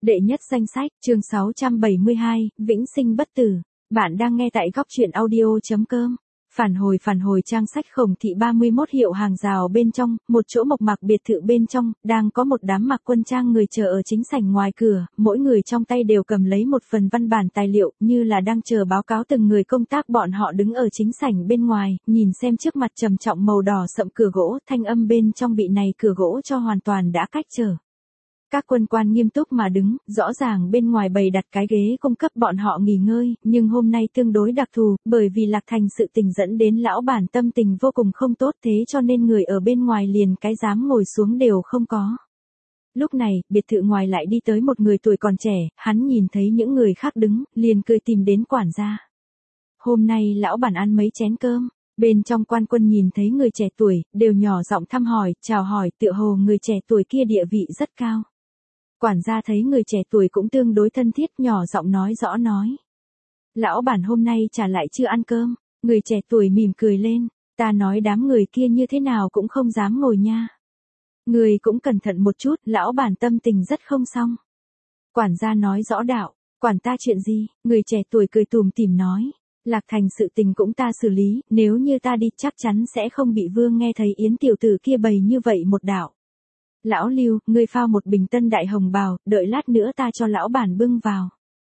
Đệ nhất danh sách, chương 672, Vĩnh sinh bất tử. Bạn đang nghe tại góc truyện audio.com. Phản hồi trang sách Khổng Thị 31 hiệu hàng rào bên trong, một chỗ mộc mạc biệt thự bên trong, đang có một đám mặc quân trang người chờ ở chính sảnh ngoài cửa, mỗi người trong tay đều cầm lấy một phần văn bản tài liệu, như là đang chờ báo cáo từng người công tác. Bọn họ đứng ở chính sảnh bên ngoài, nhìn xem trước mặt trầm trọng màu đỏ sậm cửa gỗ, thanh âm bên trong bị này cửa gỗ cho hoàn toàn đã cách trở. Các quân quan nghiêm túc mà đứng, rõ ràng bên ngoài bày đặt cái ghế cung cấp bọn họ nghỉ ngơi, nhưng hôm nay tương đối đặc thù, bởi vì Lạc Thành sự tình dẫn đến lão bản tâm tình vô cùng không tốt, thế cho nên người ở bên ngoài liền cái dám ngồi xuống đều không có. Lúc này, biệt thự ngoài lại đi tới một người tuổi còn trẻ, hắn nhìn thấy những người khác đứng, liền cười tìm đến quản gia. Hôm nay lão bản ăn mấy chén cơm. Bên trong quan quân nhìn thấy người trẻ tuổi, đều nhỏ giọng thăm hỏi, chào hỏi, tựa hồ người trẻ tuổi kia địa vị rất cao. Quản gia thấy người trẻ tuổi cũng tương đối thân thiết, nhỏ giọng nói rõ nói. Lão bản hôm nay trả lại chưa ăn cơm. Người trẻ tuổi mỉm cười lên, ta nói đám người kia như thế nào cũng không dám ngồi nha. Người cũng cẩn thận một chút, lão bản tâm tình rất không xong. Quản gia nói rõ đạo, quản ta chuyện gì? Người trẻ tuổi cười tủm tỉm nói. Lạc Thành sự tình cũng ta xử lý, nếu như ta đi chắc chắn sẽ không bị Vương nghe thấy Yến tiểu tử kia bày như vậy một đạo. Lão Lưu, ngươi phao một bình tân đại hồng bào, đợi lát nữa ta cho lão bản bưng vào.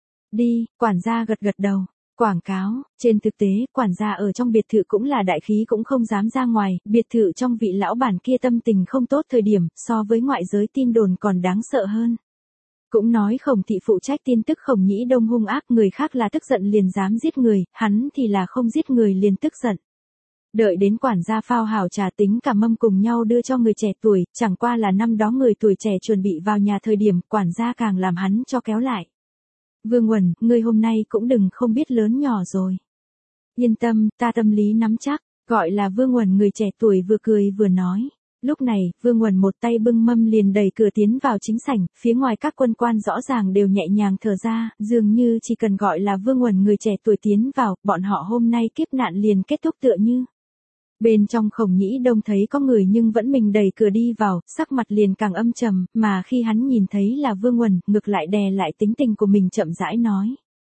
Đi, quản gia gật gật đầu. Quảng cáo, trên thực tế, quản gia ở trong biệt thự cũng là đại khí cũng không dám ra ngoài, biệt thự trong vị lão bản kia tâm tình không tốt thời điểm, so với ngoại giới tin đồn còn đáng sợ hơn. Cũng nói Khổng Thị phụ trách tin tức Khổng Nhĩ Đông hung ác, người khác là tức giận liền dám giết người, hắn thì là không giết người liền tức giận. Đợi đến quản gia phao hảo trà tính cả mâm cùng nhau đưa cho người trẻ tuổi, chẳng qua là năm đó người tuổi trẻ chuẩn bị vào nhà thời điểm, quản gia càng làm hắn cho kéo lại. Vương Uẩn, ngươi hôm nay cũng đừng không biết lớn nhỏ rồi. Yên tâm, ta tâm lý nắm chắc, gọi là Vương Uẩn người trẻ tuổi vừa cười vừa nói. Lúc này, Vương Uẩn một tay bưng mâm liền đẩy cửa tiến vào chính sảnh, phía ngoài các quân quan rõ ràng đều nhẹ nhàng thở ra, dường như chỉ cần gọi là Vương Uẩn người trẻ tuổi tiến vào, bọn họ hôm nay kiếp nạn liền kết thúc tựa như. Bên trong Khổng Nhĩ Đông thấy có người nhưng vẫn mình đẩy cửa đi vào, sắc mặt liền càng âm trầm, mà khi hắn nhìn thấy là Vương Uẩn, ngược lại đè lại tính tình của mình chậm rãi nói.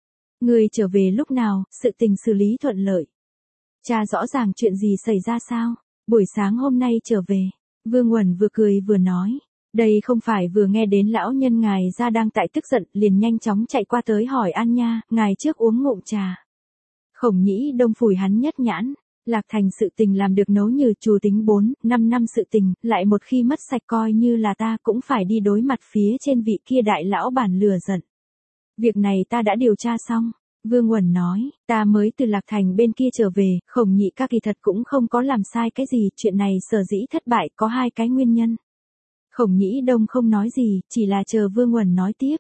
Người trở về lúc nào, sự tình xử lý thuận lợi. Cha rõ ràng chuyện gì xảy ra sao, buổi sáng hôm nay trở về. Vương Uẩn vừa cười vừa nói. Đây không phải vừa nghe đến lão nhân ngài ra đang tại tức giận, liền nhanh chóng chạy qua tới hỏi an nha, ngài trước uống ngụm trà. Khổng Nhĩ Đông phủi hắn nhất nhãn. Lạc Thành sự tình làm được nấu như chủ tính 4-5 năm sự tình, lại một khi mất sạch coi như là ta cũng phải đi đối mặt phía trên vị kia đại lão bản lừa giận. Việc này ta đã điều tra xong. Vương Uẩn nói, ta mới từ Lạc Thành bên kia trở về, Khổng nhị ca kỳ thật cũng không có làm sai cái gì, chuyện này sở dĩ thất bại có hai cái nguyên nhân. Khổng Nhĩ Đông không nói gì, chỉ là chờ Vương Uẩn nói tiếp.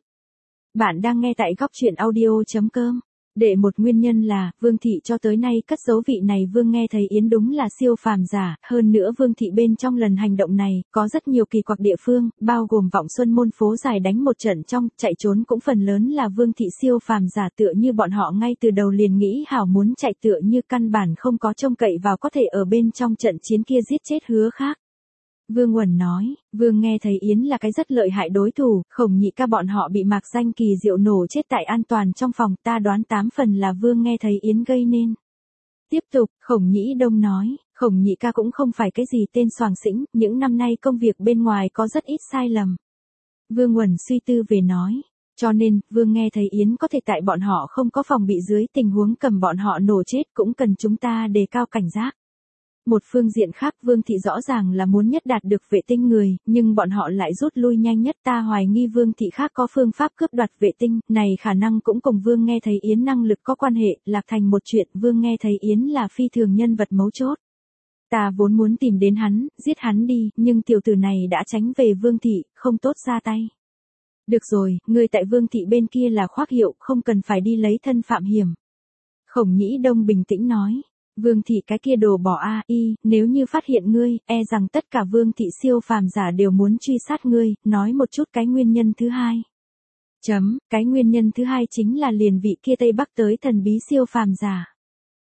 Bạn đang nghe tại góc truyện audio.com. Đệ một nguyên nhân là, Vương Thị cho tới nay cất giấu vị này Vương nghe thấy Yến đúng là siêu phàm giả, hơn nữa Vương Thị bên trong lần hành động này, có rất nhiều kỳ quặc địa phương, bao gồm Vọng Xuân môn phố dài đánh một trận trong, chạy trốn cũng phần lớn là Vương Thị siêu phàm giả, tựa như bọn họ ngay từ đầu liền nghĩ hảo muốn chạy, tựa như căn bản không có trông cậy vào có thể ở bên trong trận chiến kia giết chết Hứa Khác. Vương Uẩn nói, Vương nghe thấy Yến là cái rất lợi hại đối thủ, Khổng nhị ca bọn họ bị Mạc Danh kỳ diệu nổ chết tại an toàn trong phòng, ta đoán 8 phần là Vương nghe thấy Yến gây nên. Tiếp tục, Khổng Nhĩ Đông nói, Khổng nhị ca cũng không phải cái gì tên soàng xĩnh, những năm nay công việc bên ngoài có rất ít sai lầm. Vương Uẩn suy tư về nói, cho nên, Vương nghe thấy Yến có thể tại bọn họ không có phòng bị dưới tình huống cầm bọn họ nổ chết cũng cần chúng ta đề cao cảnh giác. Một phương diện khác Vương Thị rõ ràng là muốn nhất đạt được vệ tinh người, nhưng bọn họ lại rút lui nhanh nhất, ta hoài nghi Vương Thị khác có phương pháp cướp đoạt vệ tinh, này khả năng cũng cùng Vương nghe thấy Yến năng lực có quan hệ, Lạc Thành một chuyện, Vương nghe thấy Yến là phi thường nhân vật mấu chốt. Ta vốn muốn tìm đến hắn, giết hắn đi, nhưng tiểu tử này đã tránh về Vương Thị, không tốt ra tay. Được rồi, người tại Vương Thị bên kia là khoác hiệu, không cần phải đi lấy thân phạm hiểm. Khổng Nhĩ Đông bình tĩnh nói. Vương Thị cái kia đồ bỏ nếu như phát hiện ngươi, e rằng tất cả Vương Thị siêu phàm giả đều muốn truy sát ngươi, nói một chút cái nguyên nhân thứ hai. Cái nguyên nhân thứ hai chính là liền vị kia Tây Bắc tới thần bí siêu phàm giả.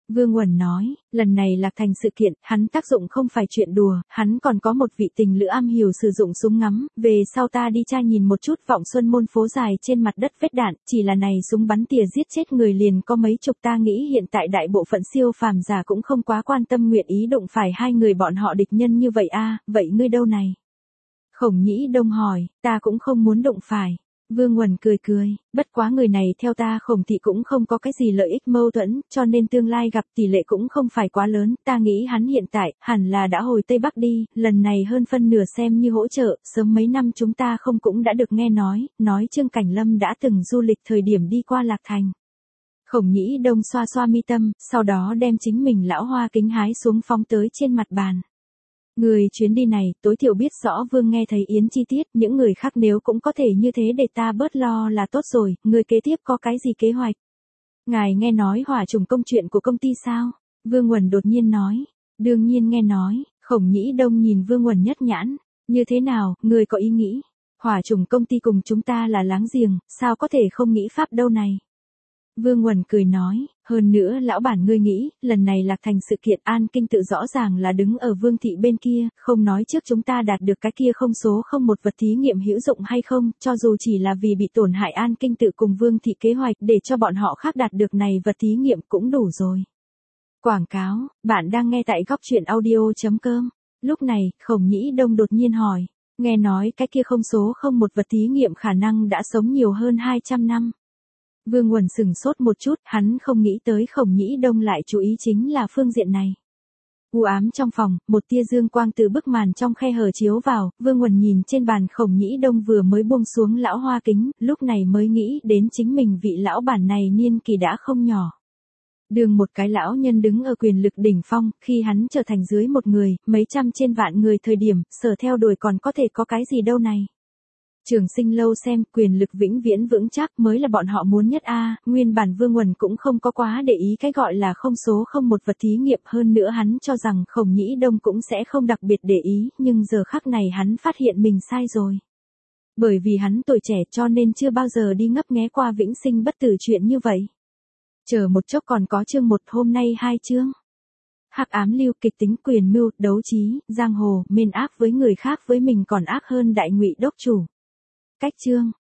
Vương Uẩn nói, lần này Lạc Thành sự kiện, hắn tác dụng không phải chuyện đùa, hắn còn có một vị tình lữ am hiểu sử dụng súng ngắm, về sau ta đi tra nhìn một chút Vọng Xuân môn phố dài trên mặt đất vết đạn, chỉ là này súng bắn tỉa giết chết người liền có mấy chục, ta nghĩ hiện tại đại bộ phận siêu phàm giả cũng không quá quan tâm nguyện ý đụng phải hai người bọn họ địch nhân như vậy a, vậy ngươi đâu này? Khổng Nhĩ Đông hỏi, ta cũng không muốn đụng phải. Vương Uẩn cười cười, bất quá người này theo ta Khổng thị cũng không có cái gì lợi ích mâu thuẫn, cho nên tương lai gặp tỷ lệ cũng không phải quá lớn, ta nghĩ hắn hiện tại, hẳn là đã hồi Tây Bắc đi, lần này hơn phân nửa xem như hỗ trợ, sớm mấy năm chúng ta không cũng đã được nghe nói Trương Cảnh Lâm đã từng du lịch thời điểm đi qua Lạc Thành. Khổng Nhĩ Đông xoa xoa mi tâm, sau đó đem chính mình lão hoa kính hái xuống phóng tới trên mặt bàn. Người chuyến đi này, tối thiểu biết rõ Vương nghe thấy Yến chi tiết, những người khác nếu cũng có thể như thế để ta bớt lo là tốt rồi, người kế tiếp có cái gì kế hoạch? Ngài nghe nói hỏa trùng công chuyện của công ty sao? Vương Uẩn đột nhiên nói. Đương nhiên nghe nói, Khổng Nhĩ Đông nhìn Vương Uẩn nhất nhãn. Như thế nào, người có ý nghĩ? Hỏa trùng công ty cùng chúng ta là láng giềng, sao có thể không nghĩ pháp đâu này? Vương Uẩn cười nói, hơn nữa lão bản ngươi nghĩ, lần này Lạc Thành sự kiện An Kinh tự rõ ràng là đứng ở Vương thị bên kia, không nói trước chúng ta đạt được cái kia không số không một vật thí nghiệm hữu dụng hay không, cho dù chỉ là vì bị tổn hại An Kinh tự cùng Vương thị kế hoạch để cho bọn họ khác đạt được này vật thí nghiệm cũng đủ rồi. Quảng cáo, bạn đang nghe tại góc truyện audio.com. Lúc này, Khổng Nhĩ Đông đột nhiên hỏi, nghe nói cái kia không số không một vật thí nghiệm khả năng đã sống nhiều hơn 200 năm. Vương Uẩn sửng sốt một chút, hắn không nghĩ tới Khổng Nhĩ Đông lại chú ý chính là phương diện này. U ám trong phòng, một tia dương quang từ bức màn trong khe hở chiếu vào, Vương Uẩn nhìn trên bàn Khổng Nhĩ Đông vừa mới buông xuống lão hoa kính, lúc này mới nghĩ đến chính mình vị lão bản này niên kỳ đã không nhỏ. Đường một cái lão nhân đứng ở quyền lực đỉnh phong, khi hắn trở thành dưới một người, mấy trăm trên vạn người thời điểm, sở theo đuổi còn có thể có cái gì đâu này. Trường Sinh lâu xem, quyền lực vĩnh viễn vững chắc mới là bọn họ muốn nhất a. Nguyên bản Vương Uẩn cũng không có quá để ý cái gọi là không số không một vật thí nghiệm, hơn nữa hắn cho rằng Khổng Nhĩ Đông cũng sẽ không đặc biệt để ý, nhưng giờ khắc này hắn phát hiện mình sai rồi. Bởi vì hắn tuổi trẻ cho nên chưa bao giờ đi ngấp nghé qua vĩnh sinh bất tử chuyện như vậy. Chờ một chốc còn có chương 1, hôm nay 2 chương. Hắc ám lưu, kịch tính, quyền mưu, đấu trí, giang hồ, mên ác với người khác với mình còn ác hơn đại ngụy đốc chủ. Cách chương.